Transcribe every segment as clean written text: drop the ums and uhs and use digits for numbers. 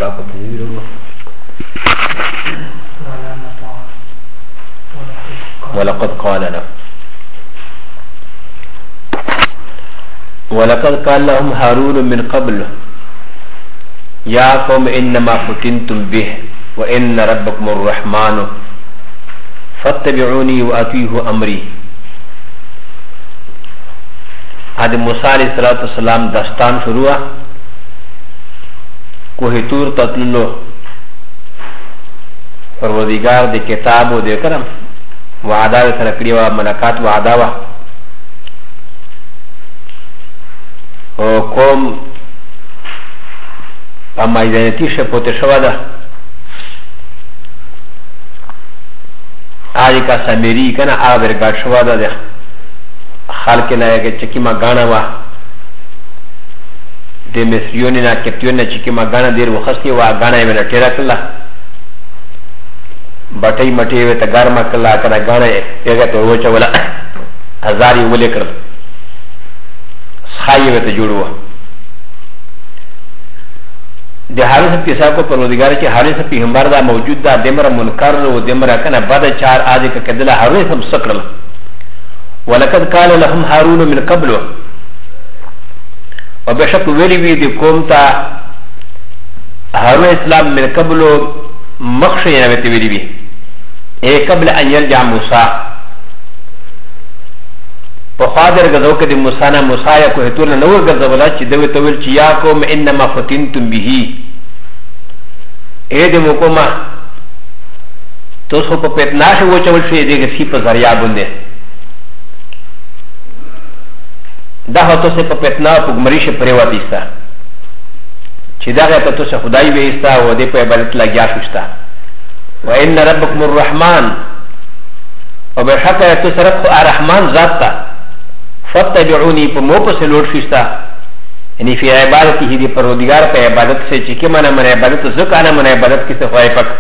شاكو تنويره ولقد قال له ولقد قال لهم هارون من قبل يا قوم إنما فتنتم به وإن ربكم الرحمن فاتبعوني وأطيعوا أمري. هذا موسى عليه الصلاة والسلام داستان شروع کوه تور تطللو پروردگار دے کتاب و دے کرم وعدہ سره کړی و ملکات وعدہ وا او قوم په مایدانتی شپوت شو ده آج کا سمیری کنه آور گاډ شو ده خلق نه کې چکی ما غانا وا د مصریون نه کپټیون نه چکی ما غانا ډیر وخستی وا غانا یې نه ټیرا کړه بټي مټي وي ته ګرمه کړه کنه غانا یې ته وچه ولا هزار یې ولې کړ خایې ته جوړو د حارث پیسا کو پروردگار چې حارث پیغمبر دا موجود دا دمر منکر او دمر کنه بد چار اج کدل حارث هم سکړل ولقد قال لهم هارون من قبل وبشك ویلی وی د قوم ته هارون اسلام من قبل مخشی نه وی وی اے قبل ان يرجع موسی په خاطر غزو کې د موسی نه موسی یا کوه تور نه ور غزولا چې دوی ته ویل چې یا قوم انما فتنتم به اے د موکما تاسو په پتناش وچول شي دغه سی په ذریعہ باندې دا هتو سے په پتنا په ګمریشه پریواتیستا چې دا غته تاسو خدای وېستا او دې په عبادت لګیا شوستا وان ربکم الرحمن وبحق تسرق الرحمن ذاتا فتبعوني په مو په سلوټ شوستا یعنی فی عبادته دې پروردگار په عبادت سے چې کې من عبادت زکه نه من عبادت کې څه خوای پک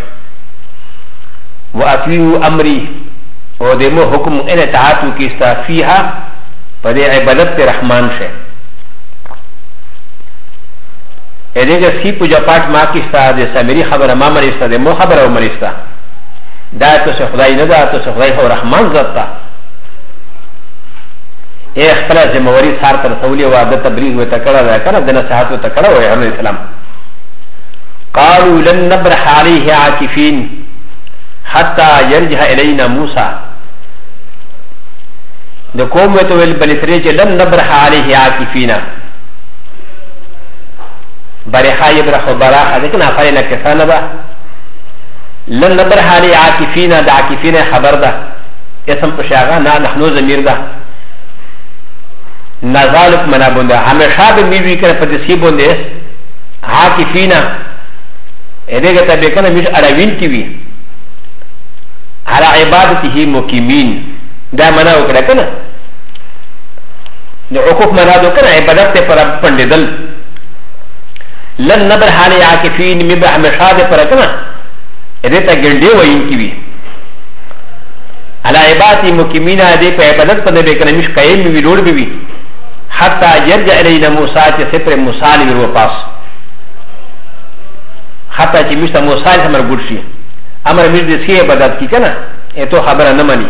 واطیعوا امری او دې مو حکم ان اطاعت کیستا فیها پدې عبادت ته رحمان شه اېدغه سی پوجا پاٹ ما کیستا دې سمری خبره ما مرستا دې مو خبره او مرستا دا ته خدای نه دا ته خدای هو رحمان ذات تا اے خپل ذمہواری سار تر سولی و عادت تبلیغ و تکړه دا کنه د نصيحت و تکړه و عليه السلام قالوا لن نبرح عليه عاكفين حتى يرجع الينا موسى د قوم ته ویل بل ترې لن نبرح عليه عاكفين برحا يبرح براح لكن افعل كفانا با لن نبرح عليه عاكفين د عاكفين خبر ده اسم پشاغا نا نحنو ضمیر ده نزالک منا بنده همیشه به میوی کنه په دسی بنده عاکفینا ادهګه ته به کنه میش اړوین کی وی على عبادته مقیمین دا منا وکړه کنه د عقوق منا دو کنه عبادت ته پر پنددل لن نبر حال عاکفین می به همیشه ده پر کنه اده ته ګنډي وین کی وی على عبادته مقیمین دې په عبادت په دې کنه میش قائم وی لوړ وی حتى يرجع الينا موسى سفر موسى للوفاس حتى چې مشته موسى امر ګورشي امر مې دې سي عبادت کی کنه اته خبره نه مانی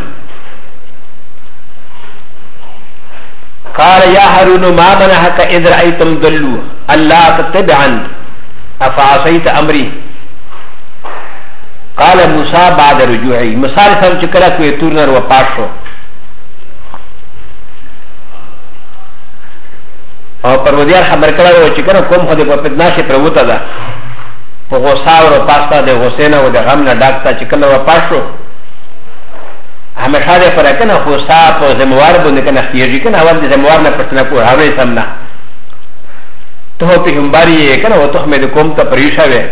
قال يا هارون ما منعك اذ رايتم ضلوا الا تتبعن افعصيت امري قال موسى بعد رجوعي موسى سره چې کله کوي تورنر و پاشو او پروردگار خبر کړو چې کنه کوم خو دې په پدناشه پروته ده په غوسه او پاستا د حسین او د غم نه ډاکتا چې کله و پاشو همیشه دې پر کنه غوسه په زموار باندې کنه خيږي کنه اول دې زموار نه پښتنه کو هغه سمنا ته په همباري کنه او ته مې د کوم ته پریښه وې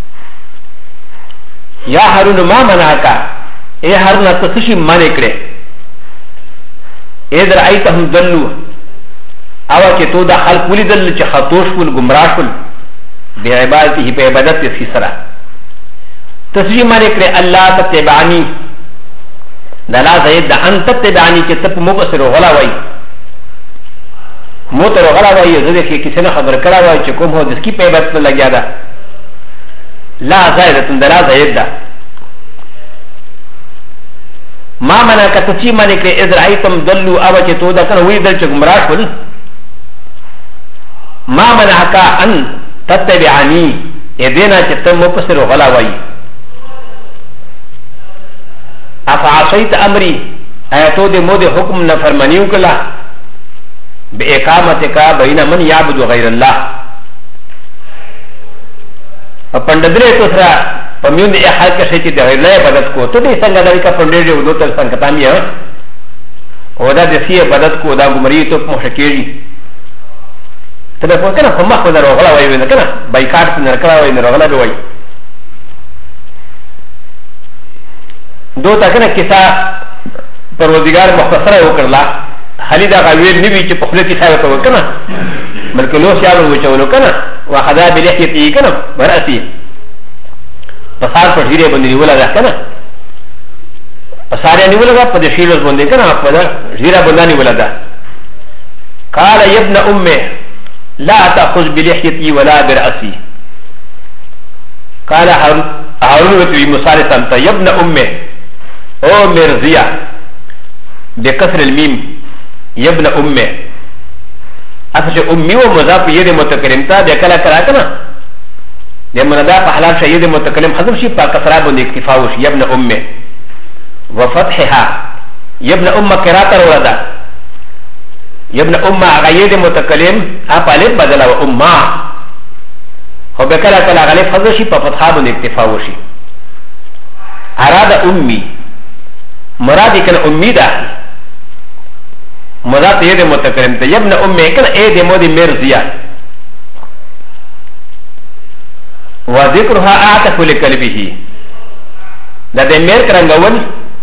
یا هارون ما منعکا اے هارون تاسو شي مانې کړې اې در ایتهم دلو او چې تو دا خلق ولیدل چې خطوش ول گمراه ول به عبادت په عبادت کې سره تسلیم باندې کړه الله تتبعني دلا زید د ان تتبعني چې تپ مبصر غلا وای موتر غلا وای زده کې کسی نه خبر کړه وای چې کوم هو د سکی په عبادت لګیا ده لا زائدة دلا زائد ده ما منا كتشي مانك إذ رأيتم دلوا أو تتودا كان ويدل تجمراش ول ما منعك أن تتبعني يدينا تتم مبصر غلاوي أفعصيت أمري أيتو دي مودي حكم نفرمانيو كلا بإقامتك بين من يعبد غير الله فپنددره تسرا پمیون ای حال کشی چی ده غیر عبادت کو تو دی سنگا داری کا پندره ودو تر سنگتامی ہے ودا دسی عبادت کو دا گمری تو مشکیری تبه پو کنا خمخ بدر وغلا وی وی کنا بایکاٹ نرکلا وی نرغلا بی وی دو تا کنا کسا پروردگار مختصر وکرلا خلی دا غویر نوی چی پخلتی خیوتا وکنا بلکه لو سیابر وچولو کنا وخدا بلحیتی کنا برأسی پسار پر ژیره بندی نیولا دا کنا پساریا نیولا دا پا دا شیلوز بندی کنا پا دا ژیره بندا نیولا دا قال ابن امه لا تأخذ بلحیتی ولا برأسی قال هارون وتوی مصالح سمتا ابن امه او مرزیا بکسر المیم ابن امه اصل امي ومضاف يد متكلم تا بكلا كلا كنا لما ندا فحلال شيء يد متكلم حذف شيء فكسرا بن اكتفاء يا ابن امه وفتحها يا ابن امه قراءه وردا يا ابن امه غير متكلم اقلب بدل امه هو بكلا كلا غلف حذف شيء ففتحها بن اكتفاء شيء اراد امي مراد كان امي ده مضاف يد متكلم ته ابن امه كان اي دي مودي مرزيا وذكرها اعتف لقلبه دا د مير کرنګول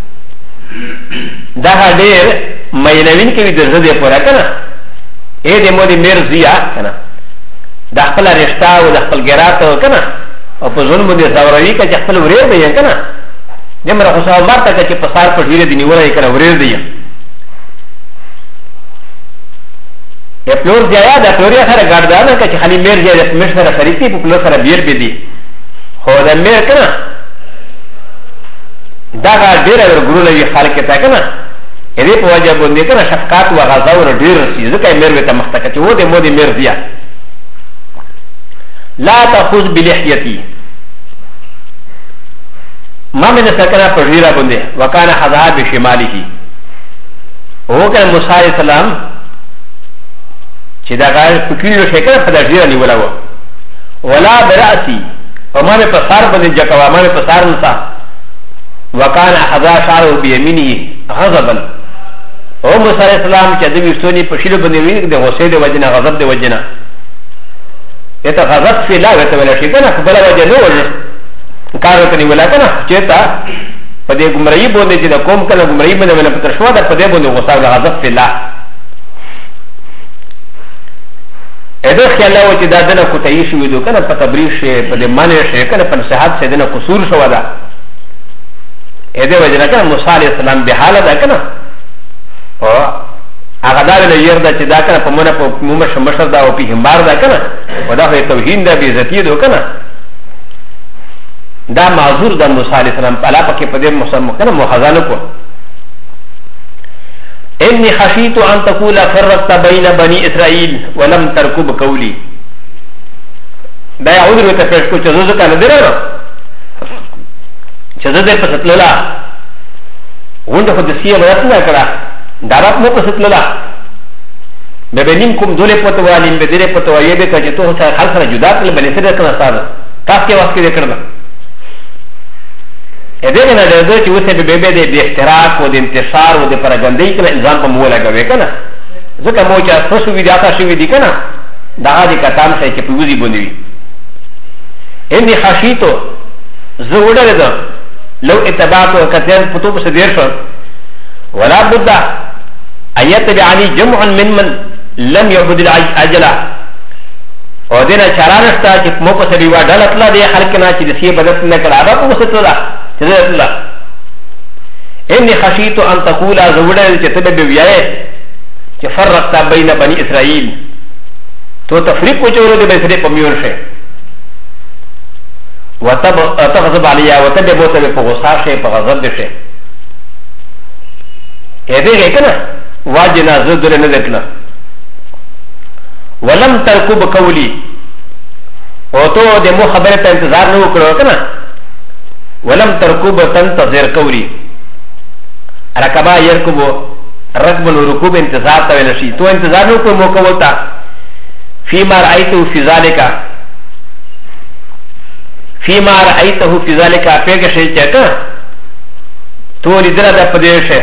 دا هډير مينوين کې د زده پورا کنه اي دي مودي مرزيا کنه دا خپل رشتہ او د خپل ګرات کنه او په ځون باندې زوروي کې خپل وریر دی کنه دمر خو سره ماته کې په سار په ډیره دی نیولای کنه وریر دی ا پلور جایا دا پلوریا سره ګردانه کې خالي میر جایا د مشره شریکي په پلور سره بیر بيدي خو دا میر کنه دا ډیر ورګرو لوي خلک ته کنه ا دې په وجه باندې کنه شفقات او غضا ور ډیر سي ځکه میر وته مختکه چې و دې مودي میر دیا لا تاخذ بلحيتي ما من سكنه پريرا باندې وکانه حذا بشماله هو كان موسی عليه السلام چې دا غار فکریو شکل په دغه نیولا و ولا براسي وما به پسار باندې جکوا ما به پسار نسا وکانه حذا شعر بيمينه غضبا او موسی عليه السلام چې د ویښتونی په شیلو باندې وی د غصې د وجنه غضب د وجنه اته غضب فی لا وته ولا شي کنه بل وجه نه وجه کار ته نیولا کنه چې تا په دې ګمړی باندې چې د قوم کله ګمړی باندې ولا پتر شو دا په دې باندې غصه د غضب فی لا اده خیال او چې دا دنه کوتای شي ودو کنه په تبریش په دې معنی شي کنه په صحت سره دنه قصور شو دا اده وجه کنه موسی علیہ السلام به حالت ده کنه او هغه دا له ير دا چې دا کنه په مونږه په مومه شمشر دا او په همبار دا کنه ودا په توهین دا به عزت دو کنه دا معذور د موسی علیہ السلام په علاوه کې په دې مسلمان کنه مخزانه کو اني خشيت ان تقول فرقت بين بني اسرائيل ولم تركب قولي دا يعود له تفسير کو چې زه کنه درنه چې زه دې په ستللا ونده په دې سیمه راځنه کړه دارات مو په ستللا به بنیم کوم دوله پتوالین به دې پتوایې به کړه ته څه خاص سره جدا کړل بلې سره کنه ساده تاسو کې واسطه دې کړل ا دې نه د چې وسه به به د احتراق او د انتشار او د پرګندۍ کنه الزام په مولا غوي کنه ځکه مو چې تاسو وی داتا شوی دي کنه دا دې کتان څه چې په وزي بونوي اني خشيتو زه وړل لو اتبعتو کتن پتو په دیر شو ولا بد ايت بعني جمع من لم يعبد الاجلا او دې نه چارانستا چې مو په سړي وا ډالت لا دې خلک نه چې دې بدت نه کړه دا په وسته الله اني خشيت ان تقول زوجة تتبع بيائه فرقت بين بني اسرائيل تو تفريق وجوه بسري بميون شيء وتغضب عليها وتدبوت بغصاشه بغضب بشه هذه كنا واجنا زدر نذكنا ولم تركب قولي وتو دمو خبرت انتظار نو كرو كنا ولم تركب تنتظر قولي ركبا يركب ركب الركوب انتظار تولشي تو انتظار نو كرو موكولتا فيما رأيته في ذلك فيما رأيته في ذلك فيك شيء كنا تو لدرا دا پديشه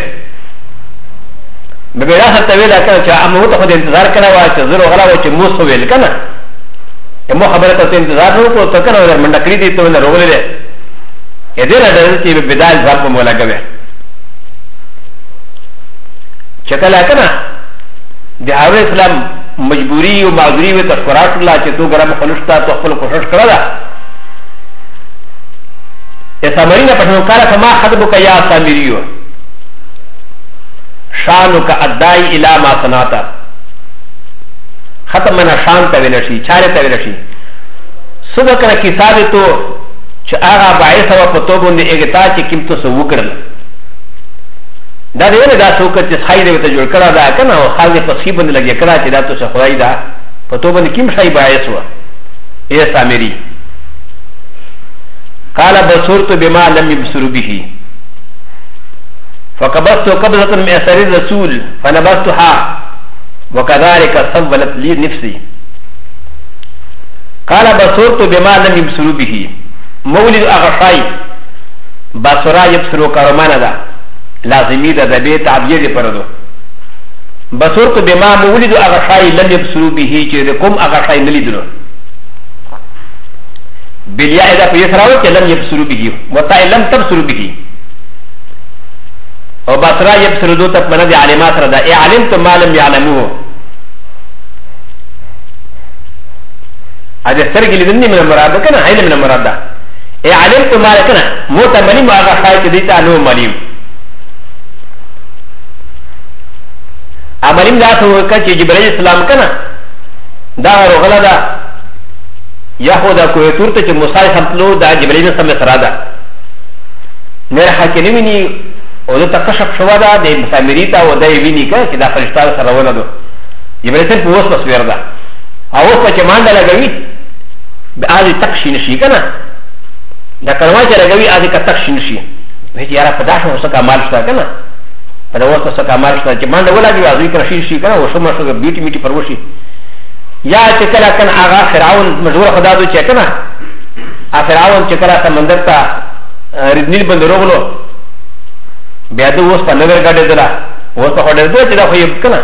ببدا ستويلا كنا چا امو تو خود انتظار كنا وا چ زرو غلا و چ موس ويل كنا امو خبرت تو انتظار نو کو تو كنا ور منډکري دي تو نه روغله ده يدير درل چ ببدا ځاب مولا گوي چکلا كنا د هغه اسلام مجبوري او معذوري و تشکرات الله چ تو ګرام خلشتا تو خپل کوشش کړلا سامرين پټنو کاله فما خطبك يا سامريو شانك ادعي الى ما صنعت ختم من شان تولشي چاره تولشي صبح کنه کیسه تو چې هغه باعث او په توګه باندې اګتا چې کیمتو سو وکړل دا دی نه دا څوک چې خیر وته جوړ کړه دا کنه او خالي په سی باندې لګي کړه چې دا تو څه خدای دا په توګه باندې کیم شای باعث و اے سامری قال بصرت بما لم يبصر به فقبضت قبضة من أثر الرسول فنبذتها وكذلك سولت لي نفسي قال بصرت بما لم يبصر به مولد أغشاي بصرا يبصر كرمانا دا لازمي دا دبي تعبير پردو بصرت بما مولد أغشاي لم يبصر به چه كم أغشاي نلدنو بالياء اذا فيسراو كلم يبصروا به وتا لم تبصروا به او بصرا يبصروا دو تك من علامات ردا اي علمت ما لم يعلموه هذا سرق لذني من المراد كان علم من المراد اي علمت ما كان موت مليم اغا خايت ديتا نو مليم امليم ذات هو كان جبريل السلام كان دا رغلا دا يهودا كويتور تجي موسى سمتلو دا جبريل سمي سرادا نير حاكيني وده تكشف شوادا دي مسامريتا وده يبيني كا كده فرشتا سراونا دو جبريل سن پوس تصوير دا اوس پا چه ماندا لگوي بآذي تقشي نشي كنا دا كرما چه لگوي آذي کا تقشي نشي ويجي يارا پداشا وسا کامال شتا كنا پدا وسا وسا کامال شتا چه ماندا ولا جو آذي کرشي نشي كنا وشما شتا بيوتي ميتي پروشي یا چکلا کن آغا فرعون مجبور خدا دو چکنا فرعون چکلا سمندر تا ردنیل بند روغلو بیادو وست پا نگر گاڑی دلا وست پا خوڑی دو چدا خویب کنا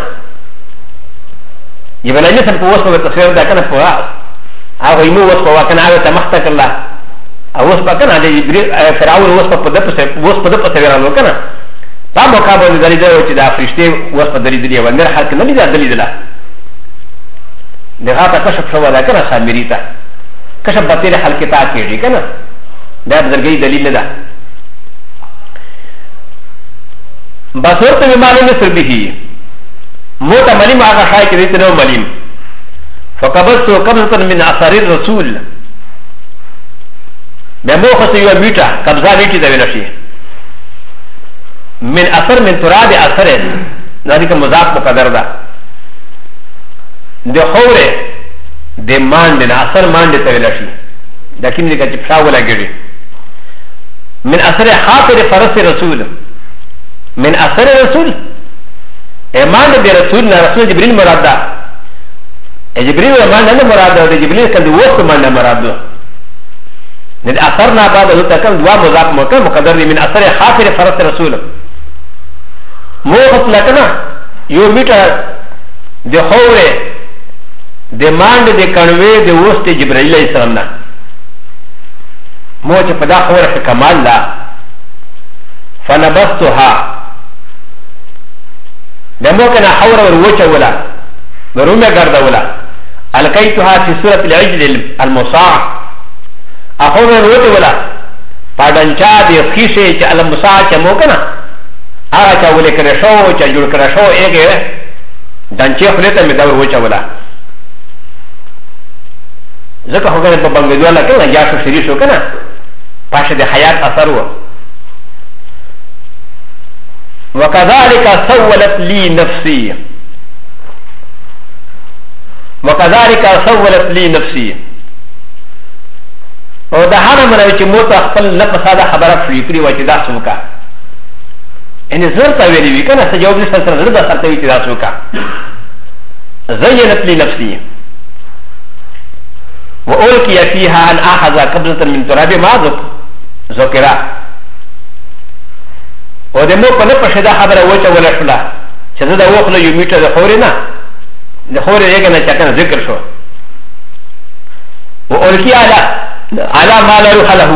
یہ بلائنی سن پا وست پا تصویر دا کنا پا آغا ایمو وست پا واکنا آغا تمختا کرلا وست پا کنا فرعون وست پا دپ سویرانو کنا پا مقابل دلی دو چدا فرشتے وست پا دلی دلی وندر حال کنلی دا دلی دلا دغاتا کشف شو دا کنا سامریتا کشف بطیر حلقتا کیجی کنا دا بزرگی دلیل ندا بصورت بمال مصر به موتا ملیم آغا خواهی که دیتا نو ملیم فقبضتو قبضتا من اثار الرسول بموخص یو میتا قبضا میتی دوینشی من اثر من تراب اثر ذلك مضاف مقدر دا د خوره د مانډ نه اثر مانډ ته ویل شي دا کوم دي چې پښا ولګي من اثر خاطر فرس رسول من اثر رسول ایمان د رسول نه رسول جبريل مراد ده جبريل ایمان نه مراد ده جبريل کله وخت مانډ مراد ده د اثر نه بعد ته کوم دوا مضاف مقدر من اثر خاطر فرس رسول مو خپل کنه یو میټر د خوره د مانډ د کنوي د وست جبرائیل علیہ السلام نه مو چې په دا خوره کمال لا فنبستها دمو کنه خوره ور وچه ولا ورومه ګرځا ولا القیتها فی سورۃ العجل المصاع اخوره ور وچه ولا پادنچا د خیشه چې المصاع چې مو کنه هغه چا ولې کنه شو چې جوړ کړه شو ایګه دنچې خلته مې دا ور وچه ولا ځکه هغه په بنګلولا کې یا شو شری شو کنه پاشه د حیات اثر و وكذلك سولت لي نفسي وكذلك سولت لي نفسي او دا هر منوي چې موته خپل نفس دا خبره فری کړی و چې دا څوکا ان زړه ته ویلي وی کنه څه جواب نشته سره زړه دا سره وی چې دا څوکا زينت لي نفسي وألقي فيها أن أخذ قبضة من تراب ما ذكر ودمو قلب شدا خبر وجه ولا شلا شدا وقل يميت الخورنا الخور يجنا شكل ذكر شو وألقي على ما لا روح له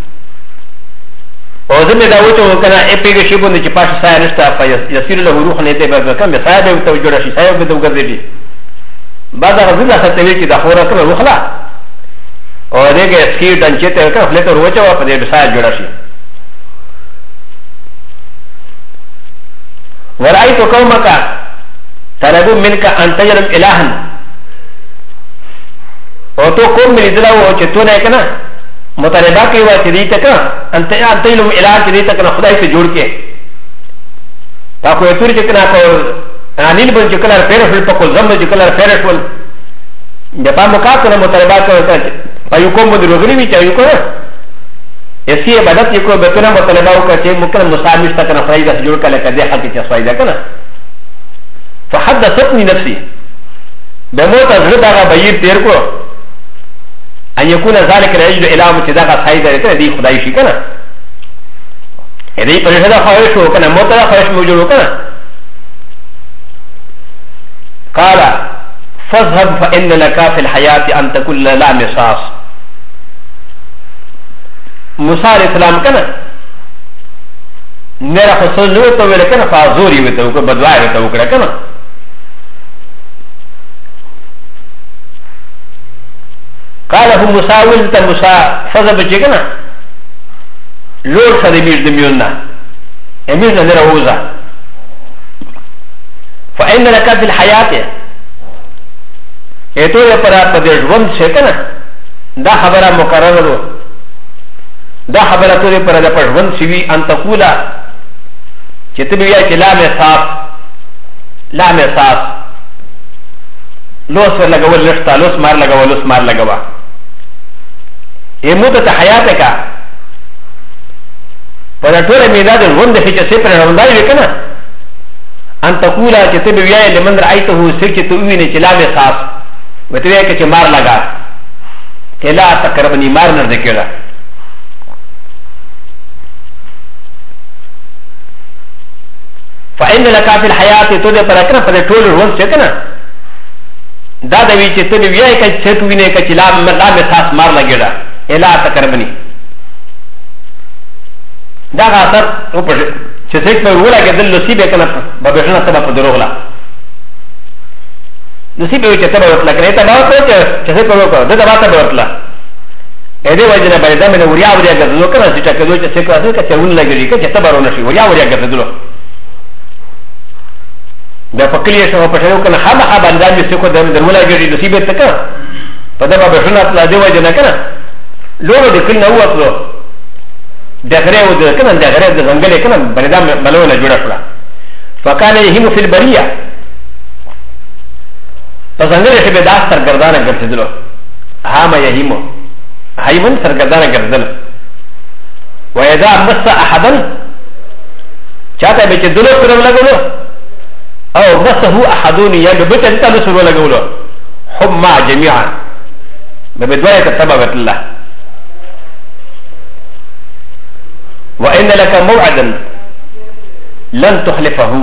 وزم داوته وكان إبيك شيبون يجباش ساينستا فيصير له روح نتبع بكم سايب وتوجد شيء سايب وتوجد بعد غزلة ستوي كده خورا كم روح لا ودهك سكير دانشيت كم فلتر وجه وفدي بسايب جدا شيء ورأيت قومك طلبوا منك أن تجرب إلها وتو قوم من إدلاء وشتونا كنا مطالبات وشديدك أن تجرب إلها شديدك خداي في جورك فأكو يطور جكنا أنين بن جكنا فيرفل فأكو زمب جكنا فيرفل جبا مكاتنا مطالبات فيقوم من رغني ويقوم اسي بدت يكون بتنا مطالبه وكتي ممكن مسامح تكن فايده جوړ کله کده حقیقت فائدہ کنه فحدثتني نفسي بموت زړه بیر تیر کو ان يكون ذلك الرجل الى متدغ فائدہ ته دی خدای شي کنه دې پر هدا خواهش وکنه موت دا خواهش موجود وکنه قال فاذهب فان لك في الحياه ان تكون لا مساس موسى عليه السلام كنا نرى خصوصا لوطا ولا كنا فازوري وتوكا بدواي وتوكا كنا قال هو موسى ولد موسى فذهب جكنا لور سدمير دميونا اميرنا نرى وزا فإن لك في الحياة يتولى برا بدر وند شكنا دا خبر مقرر دا خبره ته پر د پښون سوي ان تقولا چې ته بیا چې لا مساس لوس لګول لښتا لوس مار لګوا ایموت ته حیات کا پر ټول میدان د وند چې څه پر روندای وکنه ان تقولا چې ته بیا لمن رایته سچ ته ویني چې لا مساس وته کې چې مار لگا کلا تقربني مار نه ذکر فإن لك في الحياة تودي پرکنا پر ټول ژوند چکنا دا د وی چې ته بیا کې چې تو ویني کې لا مساس مار لګیدا الا تقربني دا اثر او په چې څه په ولا کې دل نصیب کنه به بشنه تبع په دروغلا نصیب وي چې تبع ورتل کړي ته نو چې څه په وکړه دا باته ورتل اې دې وجه نه باندې مې وریا ګرځو کنه چې ټکو چې څه کوي چې ون لګري چې تبع ورونه شي وریا ګرځو دا فکرې شو په شاو کنه خامخا باندې چې څه کو د درملا ګرځي نصیب ته کنه په دا به بشنه لا دی وجه نه کنه لوړو د کله نو وته دغره و د کنه دغره د ځنګل کنه بلدا ملونه جوړ کړه فکان یهم فی البریه په ځنګل کې به دا سرګردانه ګرځیدلو ها ما یهم هایمن سرګردانه ګرځیدل و اذا مس احد چاته به چې دلو پر لګولو او مسه احدون يبت انت نسر لګولو هم جميعا ببدوايه تتبعت الله وإن لك موعدا لن تخلفه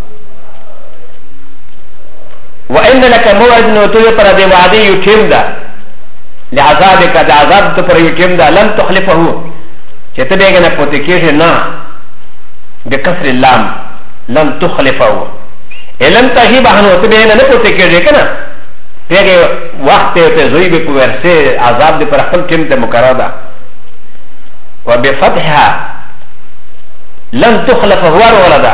وإن لك موعد نوتوي پر دي وعدي يتم دا لعذابك دا عذاب تو پر يتم دا لن تخلفه چتبه گنا پوتکیش نا بكسر اللام لن تخلفه لن تهيب عنه تبه گنا پوتکیش کنا پیغه وقت ته زوی به کو ورسه عذاب دي پر خپل ټیم ته مقرره ده وبفتحها لن تخلف هوار ولدا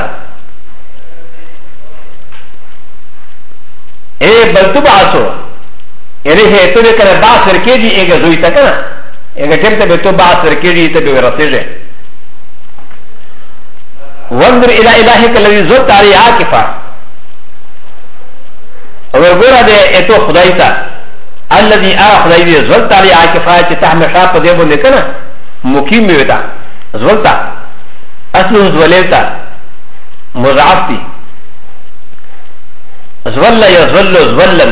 اي بل تبعثو اريه تو كان باثر كيجي ايغا زويتا كان اگر ٹیم تے تو بات رکیڑی تے بے رسیجے وانظر الى الهك الذي زرت عليه عاكفا اور گورا دے اتو خدای تا الذي خدای دے زرت عليه عاكفا چ تہ ہمیشہ پدے بو نکنا مقیم ویتا زولتا اصل زولیتا مضاعف تھی زول یزول زولن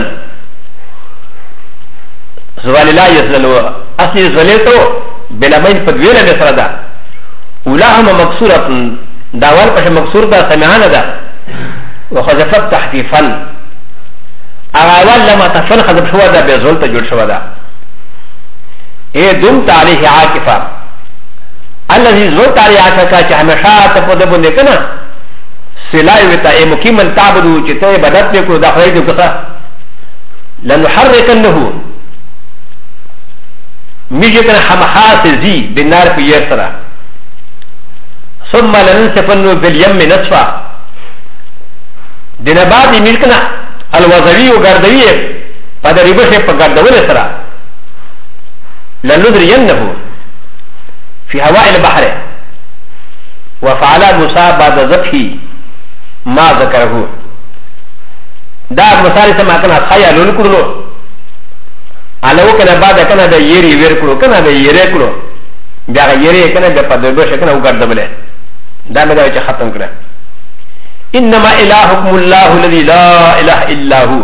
زوال لا یزلو اصل زولیتو بلا مین پدویل نسر دا اولاهم مکسورت داوال پش مکسور دا سمعان دا وخذفت تحفیفا اغاوال لما تفن خذف شوا دا بزولتا جل شوا دا اے دمت علیه عاکفا الذي زولت عليه عاکفا چه ہمیشہ تپودبو نکنا سلائی ویتا اے مقیما تعبدو چه تے بدت نکو دا خواهی دو کسا لنحرکنہو میجتن حمحاس زی بالنار پی یرسرا ثم لننسفنو بالیم نصفا دنبادی ملکنا الوزوی و گردوی پا دا ریبش پا گردول سرا لنذرینہو في هواء البحر وفعل موسى بعد ذبحه ما ذكره دا مثال سما كان خيال لكرو على وكنا بعد كان دا يري ويركرو كان دا يري كرو دا يري كان دا بدبش كان وغردبله دا مدا وجه ختم كده انما الهكم الله الذي لا اله الا هو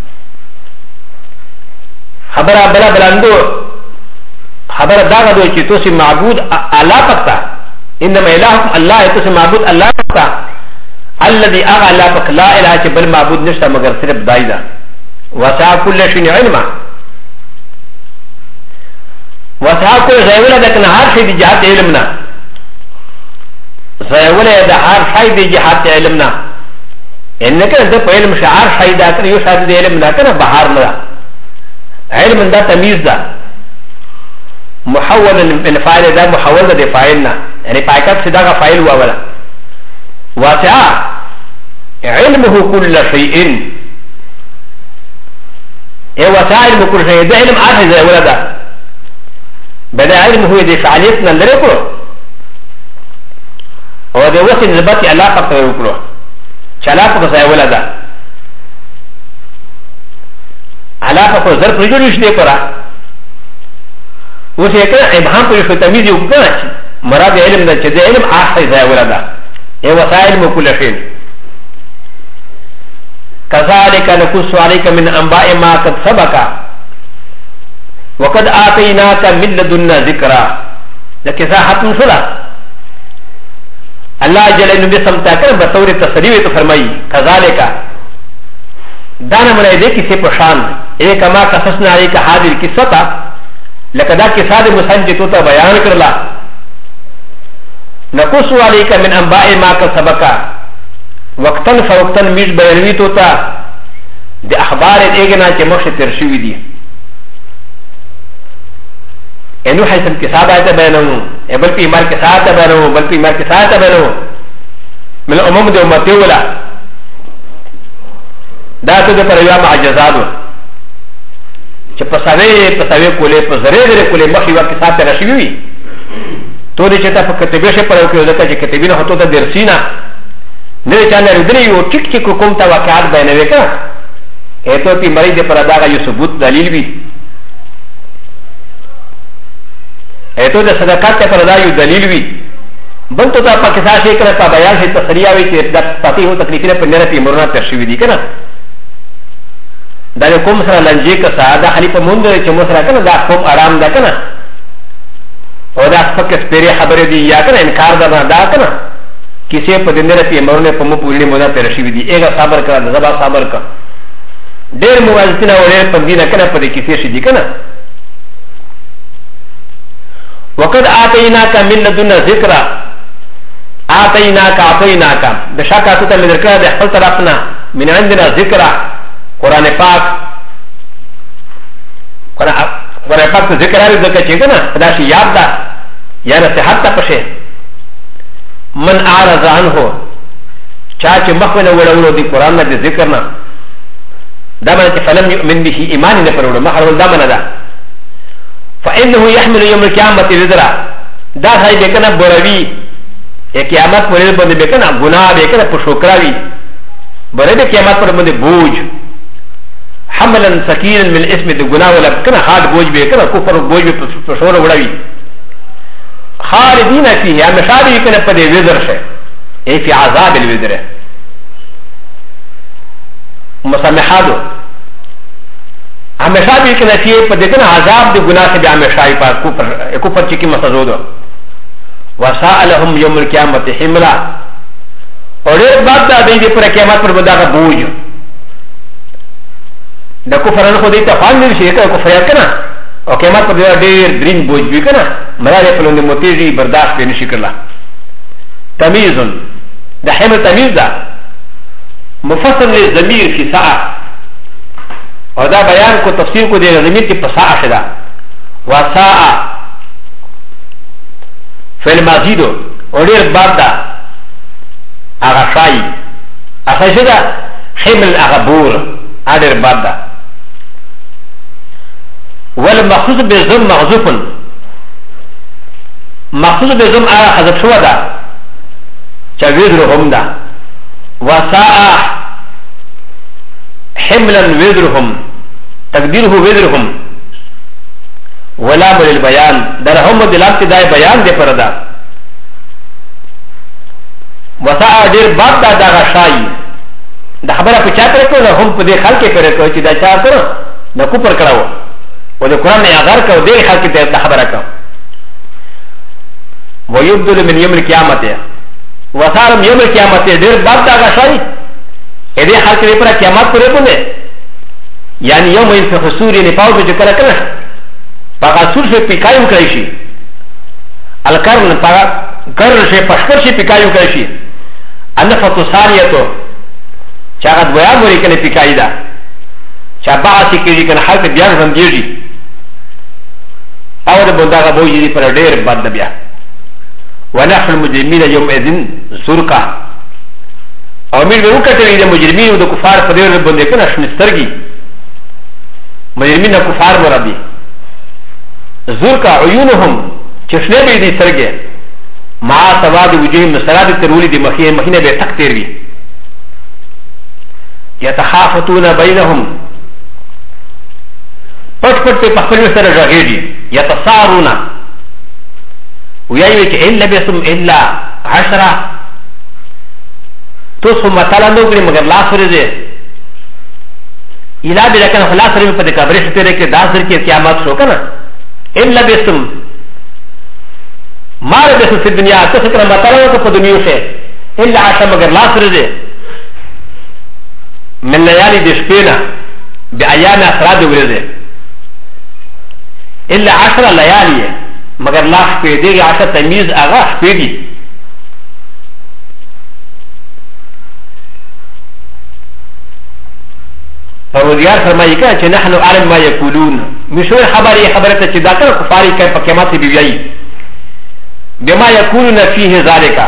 خبر بلا بلاندو خبر داغا دو چی تو سی معبود اللہ پکتا انما الہکم اللہ تو سی معبود اللہ پکتا الذي اغا اللہ پک لا الہ چی بل معبود نشتا مگر صرف دائدا وسع کل شین علما وسع کل زیولا دکن ہر شید جہات علمنا زیولا دا ہر شید جہات علمنا انکن دا پا علم شعار شایدہ کن یو شاید علمنا کن بہار مدا علم دا تمیز دا محول من فاعل ده محول ده فاعلنا يعني بايكات سداغا فاعل واولا واسع علمه كل شيء ايه واسع علم كل شيء ده علم عارف زي ولا ده بدا علمه دي فعاليتنا اللي ركو هو ده وصل نسبتي علاقه ركو علاقه زي ولا ده علاقه ظرف رجل دي قرا و س ي ك ن ابهام پر شو تمیز یو کنه مراد علم ده چې د علم اخر ځای ولدا ای وسائل مو کله شین كذلك نقص عليك من انباء ما قد سبق وقد اتيناك من لدنا ذكرا لكن ذا صلاه الله جل نبي سمتا کر بطور تصریح تو فرمائی كذلك دانا من دې کې څه پشان ایک ما قصصنا عليك هذه القصه لکه دا کسا د مسلم چې تو ته بیان کړلا نقص عليك من انباء ما قد سبق وقتا فوقتا میش بیانوي تو ته د اخبار ایګنا چې مخ تر شوی دي انو حسن کسا دا بیانو بل په مال کسا ته بیانو بل په مال کسا ته بیانو من امم د امت ولا دا ته پر یو معجزاتو چې پساوي کولې په زره زره کولې مخې ورکې ساته راشي وي تو دې چې تا په کتابه شه پرو کې ځکه چې کتابینه هوته د درسینا نه چا نه ردري یو ټیک ټیک کوم تا واقعات بیانوي کا اته په مریض پر ادا یو ثبوت دلیل وي اته د صدقات پر ادا یو دلیل وي بل ته تا پاکستان شي کړه په بیان شي تصریح وي چې د پاتې هو تکلیفونه په نره په مرونه تشوي دي کنه دا کوم سره لنجې کا ساده خلیفہ مونږ چې مسره کنه دا کوم آرام ده کنه او دا فکر سپیره خبره دی یا کنه انکار ده دا کنه کسی په دنده په مرونه په مو پوری مودا تر شي دي ایګه صبر کړه زبا صبر کړه ډېر موازتنه اورې په دینه کنه په کسی شي دي کنه وقد اتیناک من لدنا ذکر اتیناک بشکه ته مې درکړه د خپل طرفنا من عندنا ذکر قرآن پاک قرآن پاک تو ذکر آره ذکر چیگه نا پداشی یاد دا یا نصیحت تا پشه من آرز عنه چاچه مخوانه وڑاولو دی قرآن نا دی ذکر نا دا منا چه فلم یؤمن بیشی ایمانی نپروڑو مخلول دا منا دا فانه يحمل يوم القيامه وزرا دا هاي بكنا بروي قیامت پر بندے بکنا گناہ بکنا پشوکراوی برے قیامت پر بندے بوجھ حملا سکینا من الاسم دے گناہ ولا بکنا ہارڈ بوجھ بکنا کفر بوجھ پشور وڑاوی خالدین فیہ ہمیشہ بھی بکنا پدے وزر سے اے فی عذاب الوزر مسامحادو ہمیشہ بھی بکنا فیہ پدے کنا عذاب دے گناہ سے بھی ہمیشہ بھی کفر چکی مسازودو وساء لهم يوم القيامة حملا اور ایک بات دا دی پر قیامت پر بندہ کا بوجھ دا کفران خود ایتا فان نہیں شیئے کہ کفر یاد کنا اور قیامت پر دیر درین بوجھ بھی کنا مراد پلوند متیجی برداشت پہ نشی کرلا تمیزن دا حمل تمیز دا مفصل لزمیر فی ساعة اور دا بیان کو تفسیر کو دے زمیر کی پساعة شدا وساء فالمازيدو ودير باردا اغشاي اخشدا حمل اغبور ادير باردا والمخصوص بزم مغزوف مخصوص بزم اغا حذف شو دا وزرهم دا وساء حملا وزرهم تقديره وزرهم ولا بل البيان درهم دلالت دای بیان دے پردا وسا دیر باب دا دا غشای دا خبره په چا پر کو هم په دې خلک پر کو چې دا چا کړو دا کو پر کړو او د قران نه اگر کو دې خلک ته دا خبره کو ويبدل من يوم القيامه وصار يوم القيامه دیر باب دا غشای دې خلک پر قیامت پر کو نه یعنی یوم الفخسور نه پاو چې کړه کړه پاکاسور سے پیکایو کرشی الکرن کرن سے پشکر سے پیکایو کرشی انفت ساریتو چاگت ویا موری کنے پیکائی دا چا باعثی کیجی کنے حالت بیان رنگیجی اور بنداغا بوجی دی پر دیر باد بیا ونحن المجرمین یوم اذن زرکا اور میر میں وکتری دی مجرمین و دا کفار پدیر بندے کنے شنسترگی مجرمین دا کفار مرابی زرکا عیونهم چشنے بھی دی سرگے مع سواد وجوہم سراد ترولی دی مخینہ بے تک تیر بھی یتخافتون بینهم پٹ پٹ پہ پخبر سر رغیجی یتصارون ویایوی کہ ان لبسم الا عشرہ تو سو مطالعہ نو گری مگر لا سرزے الہ بھی لیکن خلا سرزے پہ دکا برش تیرے کے دازر کی قیامات شو کنا ان لبستم ما لبستم في الدنيا تسكر مطلعه في الدنيا الا عشان مگر لا سرزه من ليالي دشبينا بايام افراد ورزه الا 10 ليالي مگر لا شپې دي 10 تمیز هغه شپې دي فوزيار فرمایي کړه چې نحنو عالم ما یقولون مشهور خبره چې دا کړه کفاری کوي په قیامت کې بیایي بما یقولون فيه ذلك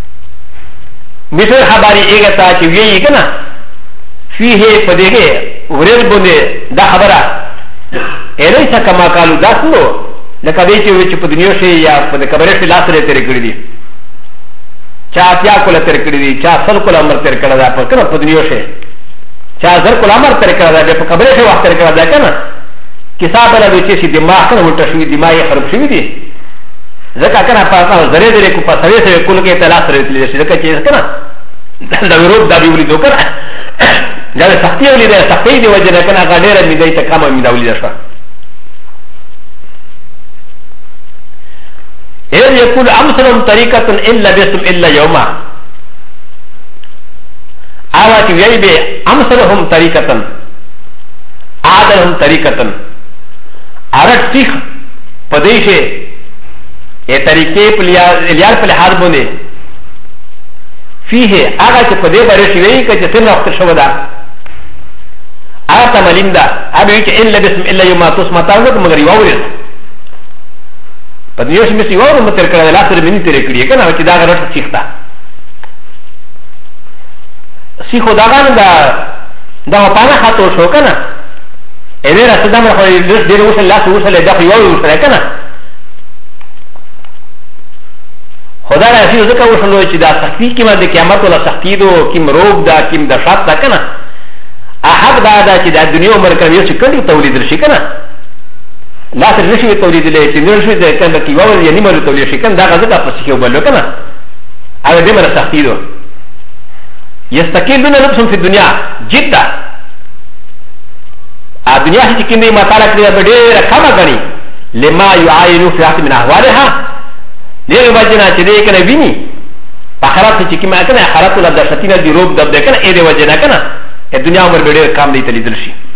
مشهور خبره ایګه تا چې ویایي کنه فيه پدېګه ورل باندې دا خبره الیس کما قالو داسلو لکه دې چې په دنیا شي یا په کبره کې لاس لري تر کړی دي چا بیا کوله تر کړی دي چا سل کوله امر تر کړی دا په کنه په دنیا شي چا زر کوله امر تر کړی دا په کبره کې وخت تر کړی دا کنه کتاب له دې چې دماغ کنه ولټ شوی دماغ خراب شوی دي ځکه کنه په زره زره کو په سوي سوي کول کې تلاش لري ځکه چې کنه دا ورود دا ویلي دوه کنه دا سختي ولې ده سختي دی وجه نه کنه غډېره مې دای ته کمه مې دا ولې ده إذ يقول أمثلهم طريقة إلا بسم إلا يوما آوات يبي أمثلهم طريقة عادلهم طريقة أردت سيخ پديشه ये तरीके लियार पर हाथ बोले فيه आगा पदे बारे शिवेई का जैसे वक्त शवदा आता मलिंदा अब ये इन लबिस्म इल्ला युमा तुस मतावत मगर युवावरिस पदयोश में युवावर मतर कर लासर मिनी तेरे करिए का ना चिदा कर सीखता सीखो दागा ना दा पाना खातो शो का ना اذا رسدام رخوي دير وصل لا توصل دخل يوم وصل كنا خدا را شي ذکر وصلو چې دا سختی کې باندې قیامت ولا سختی دو کیم روب دا کیم د شات دا کنه احق دا چې د دنیا عمر کوي چې کله تولید شي کنه لا تر نشي تولید لې چې نور شي د کنه کې وایي یعنی مر تولید شي کنه دا غزه په څه کې وبلو کنه هغه دې مر سختی دو يستقلون نفسهم في الدنيا جدا الدنيا چې کیندې ما تعالی کړی به ډېر کمه غني لما يعاينوا في حق من احوالها دغه وجنه چې دې کنه ویني په خراب چې کی ما کنه خراب ولا د شتینه دی روب د کنه اې دې وجنه کنه د دنیا عمر ډېر کم دی تلیدل شي